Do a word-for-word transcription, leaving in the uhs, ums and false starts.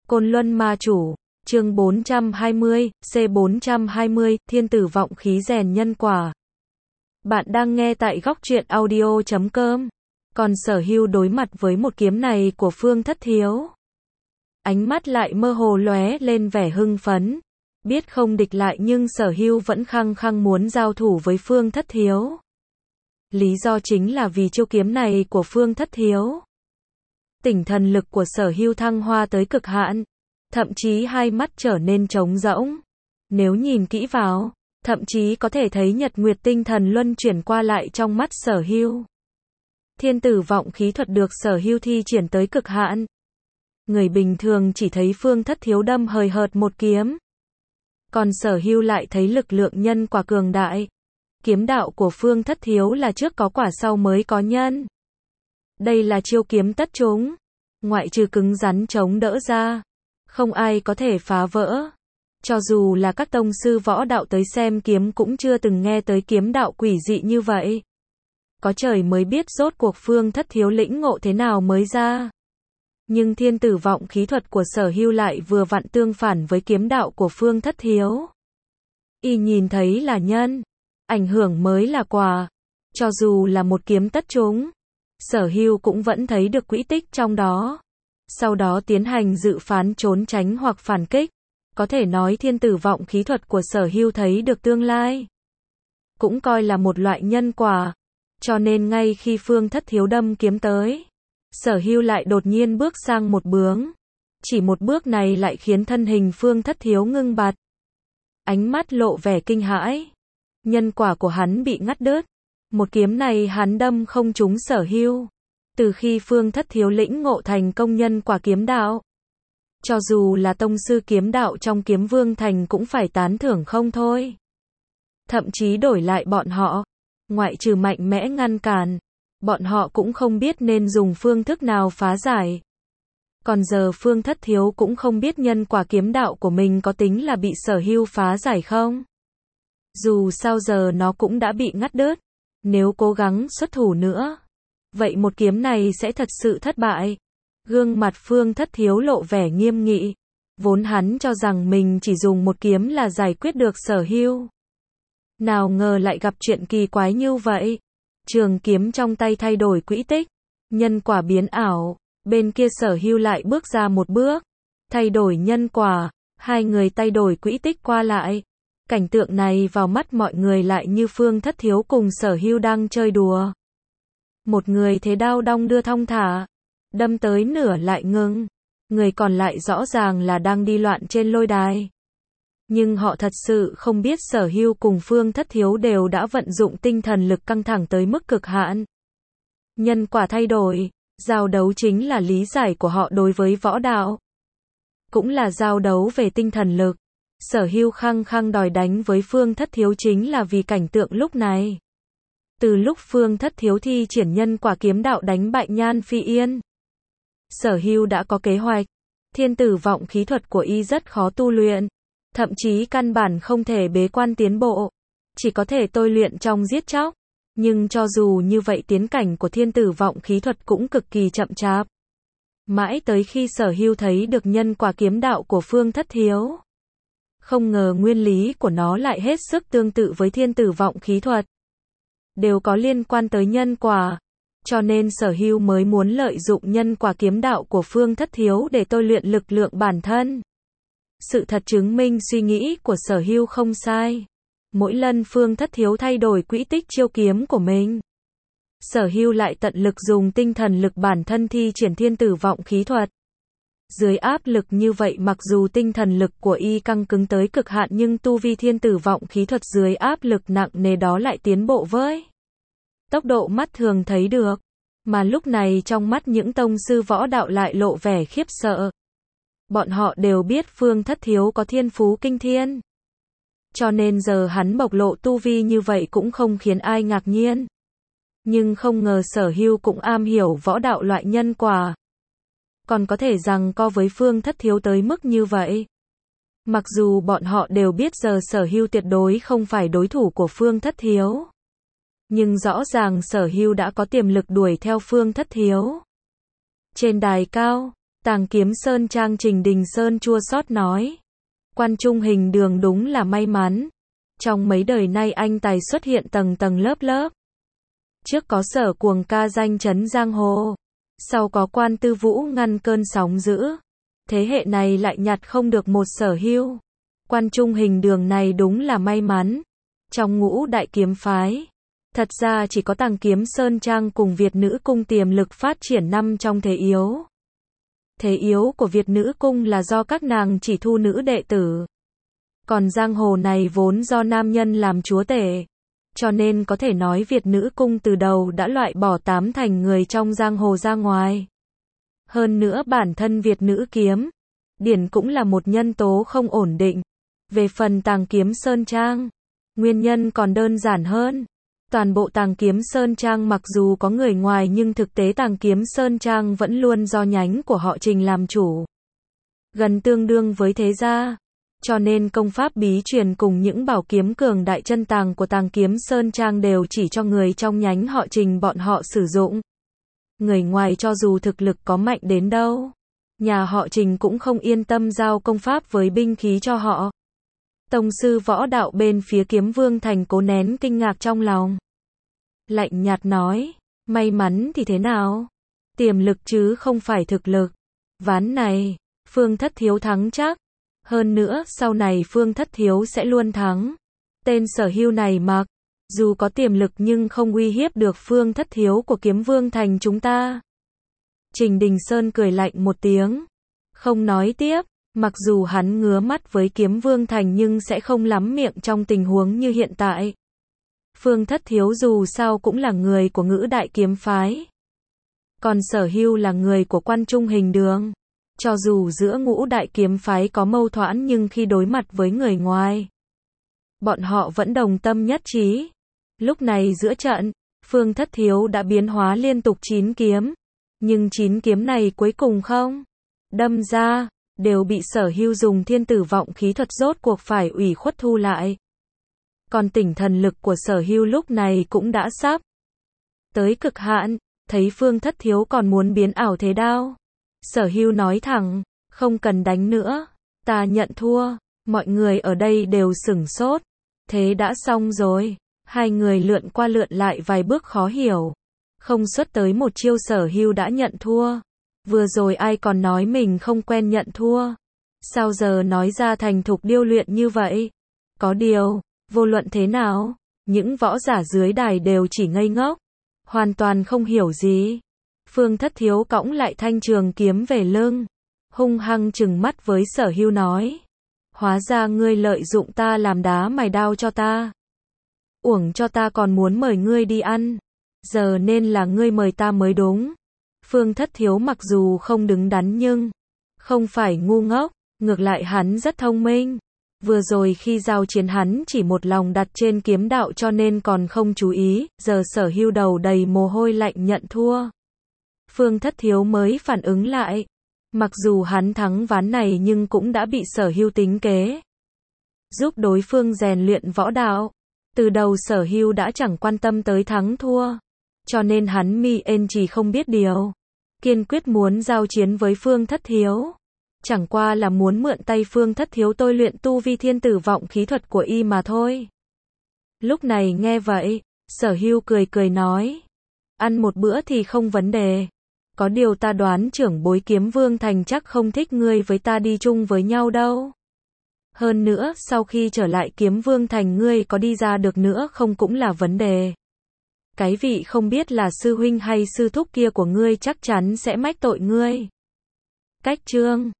Côn Luân Ma Chủ, chương bốn trăm hai mươi, C bốn trăm hai mươi, Thiên Tử Vọng Khí rèn nhân quả. Bạn đang nghe tại góc truyện audio chấm com. Còn Sở Hưu đối mặt với một kiếm này của Phương Thất Thiếu. Ánh mắt lại mơ hồ lóe lên vẻ hưng phấn. Biết không địch lại nhưng Sở Hưu vẫn khăng khăng muốn giao thủ với Phương Thất Thiếu. Lý do chính là vì chiêu kiếm này của Phương Thất Thiếu. Tỉnh thần lực của Sở Hưu thăng hoa tới cực hạn, thậm chí hai mắt trở nên trống rỗng. Nếu nhìn kỹ vào, thậm chí có thể thấy nhật nguyệt tinh thần luân chuyển qua lại trong mắt Sở Hưu. Thiên Tử Vọng khí thuật được Sở Hưu thi triển tới cực hạn. Người bình thường chỉ thấy Phương Thất Thiếu đâm hời hợt một kiếm, còn Sở Hưu lại thấy lực lượng nhân quả cường đại. Kiếm đạo của Phương Thất Thiếu là trước có quả sau mới có nhân. Đây là chiêu kiếm tất trúng, ngoại trừ cứng rắn chống đỡ ra, không ai có thể phá vỡ. Cho dù là các tông sư võ đạo tới xem kiếm cũng chưa từng nghe tới kiếm đạo quỷ dị như vậy. Có trời mới biết rốt cuộc Phương Thất Thiếu lĩnh ngộ thế nào mới ra. Nhưng Thiên Tử Vọng khí thuật của Sở Hưu lại vừa vặn tương phản với kiếm đạo của Phương Thất Thiếu. Y nhìn thấy là nhân, ảnh hưởng mới là quả. Cho dù là một kiếm tất trúng, Sở Hưu cũng vẫn thấy được quỹ tích trong đó. Sau đó tiến hành dự phán trốn tránh hoặc phản kích. Có thể nói Thiên Tử Vọng khí thuật của Sở Hưu thấy được tương lai, cũng coi là một loại nhân quả. Cho nên ngay khi Phương Thất Thiếu đâm kiếm tới, Sở Hưu lại đột nhiên bước sang một bước. Chỉ một bước này lại khiến thân hình Phương Thất Thiếu ngưng bặt. Ánh mắt lộ vẻ kinh hãi. Nhân quả của hắn bị ngắt đứt. Một kiếm này hắn đâm không trúng Sở Hưu. Từ khi Phương Thất Thiếu lĩnh ngộ thành công nhân quả kiếm đạo, cho dù là tông sư kiếm đạo trong Kiếm Vương Thành cũng phải tán thưởng không thôi. Thậm chí đổi lại bọn họ, ngoại trừ mạnh mẽ ngăn cản, bọn họ cũng không biết nên dùng phương thức nào phá giải. Còn giờ Phương Thất Thiếu cũng không biết nhân quả kiếm đạo của mình có tính là bị Sở Hưu phá giải không. Dù sao giờ nó cũng đã bị ngắt đứt. Nếu cố gắng xuất thủ nữa, vậy một kiếm này sẽ thật sự thất bại. Gương mặt Phương Thất Thiếu lộ vẻ nghiêm nghị. Vốn hắn cho rằng mình chỉ dùng một kiếm là giải quyết được Sở Hưu. Nào ngờ lại gặp chuyện kỳ quái như vậy. Trường kiếm trong tay thay đổi quỹ tích, nhân quả biến ảo. Bên kia Sở Hưu lại bước ra một bước, thay đổi nhân quả. Hai người thay đổi quỹ tích qua lại. Cảnh tượng này vào mắt mọi người lại như Phương Thất Thiếu cùng Sở Hưu đang chơi đùa. Một người thế đao đong đưa thong thả, đâm tới nửa lại ngừng. Người còn lại rõ ràng là đang đi loạn trên lôi đài. Nhưng họ thật sự không biết Sở Hưu cùng Phương Thất Thiếu đều đã vận dụng tinh thần lực căng thẳng tới mức cực hạn. Nhân quả thay đổi, giao đấu chính là lý giải của họ đối với võ đạo. Cũng là giao đấu về tinh thần lực. Sở Hưu khăng khăng đòi đánh với Phương Thất Thiếu chính là vì cảnh tượng lúc này. Từ lúc Phương Thất Thiếu thi triển nhân quả kiếm đạo đánh bại Nhan Phi Yên, Sở Hưu đã có kế hoạch. Thiên Tử Vọng khí thuật của y rất khó tu luyện, thậm chí căn bản không thể bế quan tiến bộ, chỉ có thể tôi luyện trong giết chóc. Nhưng cho dù như vậy tiến cảnh của Thiên Tử Vọng khí thuật cũng cực kỳ chậm chạp. Mãi tới khi Sở Hưu thấy được nhân quả kiếm đạo của Phương Thất Thiếu, không ngờ nguyên lý của nó lại hết sức tương tự với Thiên Tử Vọng khí thuật, đều có liên quan tới nhân quả. Cho nên Sở Hưu mới muốn lợi dụng nhân quả kiếm đạo của Phương Thất Thiếu để tôi luyện lực lượng bản thân. Sự thật chứng minh suy nghĩ của Sở Hưu không sai. Mỗi lần Phương Thất Thiếu thay đổi quỹ tích chiêu kiếm của mình, Sở Hưu lại tận lực dùng tinh thần lực bản thân thi triển Thiên Tử Vọng khí thuật. Dưới áp lực như vậy mặc dù tinh thần lực của y căng cứng tới cực hạn nhưng tu vi Thiên Tử Vọng khí thuật dưới áp lực nặng nề đó lại tiến bộ với tốc độ mắt thường thấy được. Mà lúc này trong mắt những tông sư võ đạo lại lộ vẻ khiếp sợ. Bọn họ đều biết Phương Thất Thiếu có thiên phú kinh thiên. Cho nên giờ hắn bộc lộ tu vi như vậy cũng không khiến ai ngạc nhiên. Nhưng không ngờ Sở Hưu cũng am hiểu võ đạo loại nhân quả, còn có thể giằng co với Phương Thất Thiếu tới mức như vậy. Mặc dù bọn họ đều biết giờ Sở Hưu tuyệt đối không phải đối thủ của Phương Thất Thiếu, nhưng rõ ràng Sở Hưu đã có tiềm lực đuổi theo Phương Thất Thiếu. Trên đài cao, Tàng Kiếm Sơn Trang Trình Đình Sơn chua xót nói. Quan Trung Hình Đường đúng là may mắn. Trong mấy đời nay anh tài xuất hiện tầng tầng lớp lớp. Trước có Sở Cuồng ca danh chấn giang hồ. Sau có Quan Tư Vũ ngăn cơn sóng dữ. Thế hệ này lại nhặt không được một Sở Hưu. Quan Trung Hình Đường này đúng là may mắn. Trong ngũ đại kiếm phái, thật ra chỉ có Tàng Kiếm Sơn Trang cùng Việt Nữ Cung tiềm lực phát triển năm trong thế yếu. Thế yếu của Việt Nữ Cung là do các nàng chỉ thu nữ đệ tử. Còn giang hồ này vốn do nam nhân làm chúa tể. Cho nên có thể nói Việt Nữ Cung từ đầu đã loại bỏ tám thành người trong giang hồ ra ngoài. Hơn nữa bản thân Việt Nữ Kiếm, Điển cũng là một nhân tố không ổn định. Về phần Tàng Kiếm Sơn Trang, nguyên nhân còn đơn giản hơn. Toàn bộ Tàng Kiếm Sơn Trang mặc dù có người ngoài nhưng thực tế Tàng Kiếm Sơn Trang vẫn luôn do nhánh của họ Trình làm chủ. Gần tương đương với thế gia. Cho nên công pháp bí truyền cùng những bảo kiếm cường đại chân tàng của Tàng Kiếm Sơn Trang đều chỉ cho người trong nhánh họ Trình bọn họ sử dụng. Người ngoài cho dù thực lực có mạnh đến đâu, nhà họ Trình cũng không yên tâm giao công pháp với binh khí cho họ. Tông sư võ đạo bên phía Kiếm Vương Thành cố nén kinh ngạc trong lòng. Lạnh nhạt nói, may mắn thì thế nào? Tiềm lực chứ không phải thực lực. Ván này, Phương Thất Thiếu thắng chắc. Hơn nữa, sau này Phương Thất Thiếu sẽ luôn thắng. Tên Sở Hưu này mặc, dù có tiềm lực nhưng không uy hiếp được Phương Thất Thiếu của Kiếm Vương Thành chúng ta. Trình Đình Sơn cười lạnh một tiếng. Không nói tiếp. Mặc dù hắn ngứa mắt với Kiếm Vương Thành nhưng sẽ không lắm miệng trong tình huống như hiện tại. Phương Thất Thiếu dù sao cũng là người của ngũ đại kiếm phái. Còn Sở Hưu là người của Quan Trung Hình Đường. Cho dù giữa ngũ đại kiếm phái có mâu thuẫn nhưng khi đối mặt với người ngoài, bọn họ vẫn đồng tâm nhất trí. Lúc này giữa trận, Phương Thất Thiếu đã biến hóa liên tục chín kiếm. Nhưng chín kiếm này cuối cùng không đâm ra, đều bị Sở Hưu dùng thiên tử vọng khí thuật rốt cuộc phải ủy khuất thu lại. Còn tỉnh thần lực của Sở Hưu lúc này cũng đã sắp tới cực hạn, thấy Phương Thất Thiếu còn muốn biến ảo thế đao. Sở Hưu nói thẳng, không cần đánh nữa, ta nhận thua. Mọi người ở đây đều sửng sốt. Thế đã xong rồi. Hai người lượn qua lượn lại vài bước khó hiểu. Không xuất tới một chiêu Sở Hưu đã nhận thua. Vừa rồi ai còn nói mình không quen nhận thua. Sao giờ nói ra thành thục điêu luyện như vậy? Có điều, vô luận thế nào, những võ giả dưới đài đều chỉ ngây ngốc. Hoàn toàn không hiểu gì. Phương Thất Thiếu cõng lại thanh trường kiếm về lưng. Hung hăng trừng mắt với Sở Hưu nói. Hóa ra ngươi lợi dụng ta làm đá mài đao cho ta. Uổng cho ta còn muốn mời ngươi đi ăn. Giờ nên là ngươi mời ta mới đúng. Phương Thất Thiếu mặc dù không đứng đắn nhưng không phải ngu ngốc, ngược lại hắn rất thông minh. Vừa rồi khi giao chiến hắn chỉ một lòng đặt trên kiếm đạo cho nên còn không chú ý, giờ Sở Hưu đầu đầy mồ hôi lạnh nhận thua. Phương Thất Thiếu mới phản ứng lại. Mặc dù hắn thắng ván này nhưng cũng đã bị Sở Hưu tính kế. Giúp đối phương rèn luyện võ đạo. Từ đầu Sở Hưu đã chẳng quan tâm tới thắng thua. Cho nên hắn mi en chỉ không biết điều. Kiên quyết muốn giao chiến với Phương Thất Thiếu. Chẳng qua là muốn mượn tay Phương Thất Thiếu tôi luyện tu vi thiên tử vọng khí thuật của y mà thôi. Lúc này nghe vậy, Sở Hưu cười cười nói. Ăn một bữa thì không vấn đề. Có điều ta đoán trưởng bối Kiếm Vương Thành chắc không thích ngươi với ta đi chung với nhau đâu. Hơn nữa, sau khi trở lại Kiếm Vương Thành ngươi có đi ra được nữa không cũng là vấn đề. Cái vị không biết là sư huynh hay sư thúc kia của ngươi chắc chắn sẽ mách tội ngươi. Cách chương